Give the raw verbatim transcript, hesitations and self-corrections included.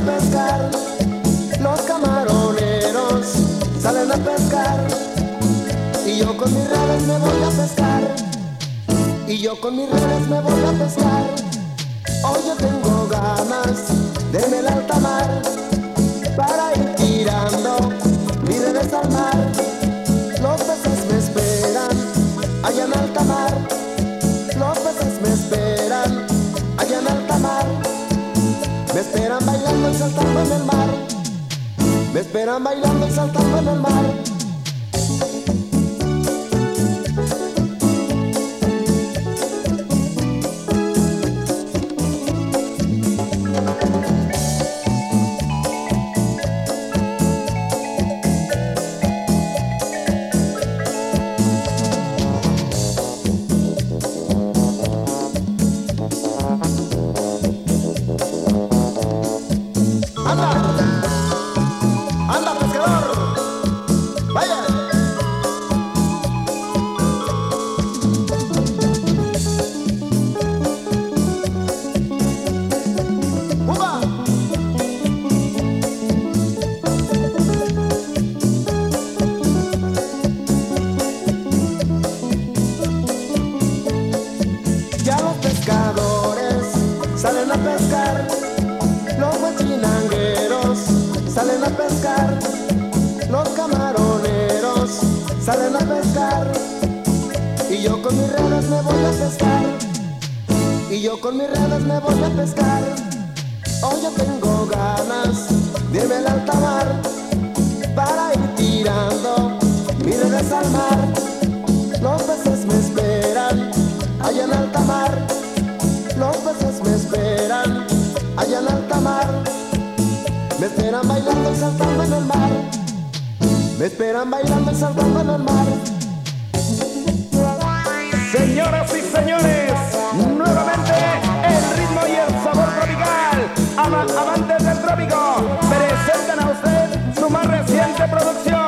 pescar, los camaroneros salen a pescar, y yo con mis redes me voy a pescar, y yo con mis redes me voy a pescar. Hoy yo tengo ganas de en el alta mar para ir tirando mis redes al mar. Los peces me esperan allá en alta mar, los peces me esperan allá en alta mar. Me esperan bailando y saltando en el mar, me esperan bailando y saltando en el mar. ¡Anda! ¡Anda, pescador! ¡Vaya! ¡Uva! Ya los pescadores salen a pescar, los guachinangueros salen a pescar, los camaroneros salen a pescar, y yo con mis redes me voy a pescar, y yo con mis redes me voy a pescar. Hoy yo tengo ganas de irme al alta mar para ir tirando mis redes al mar. Los peces me esperan allá en alta mar, los peces me esperan allá en alta mar. Me esperan bailando y saltando en el mar, me esperan bailando y saltando en el mar. Señoras y señores, nuevamente el ritmo y el sabor tropical. Ama- amantes del trópico, presentan a usted su más reciente producción.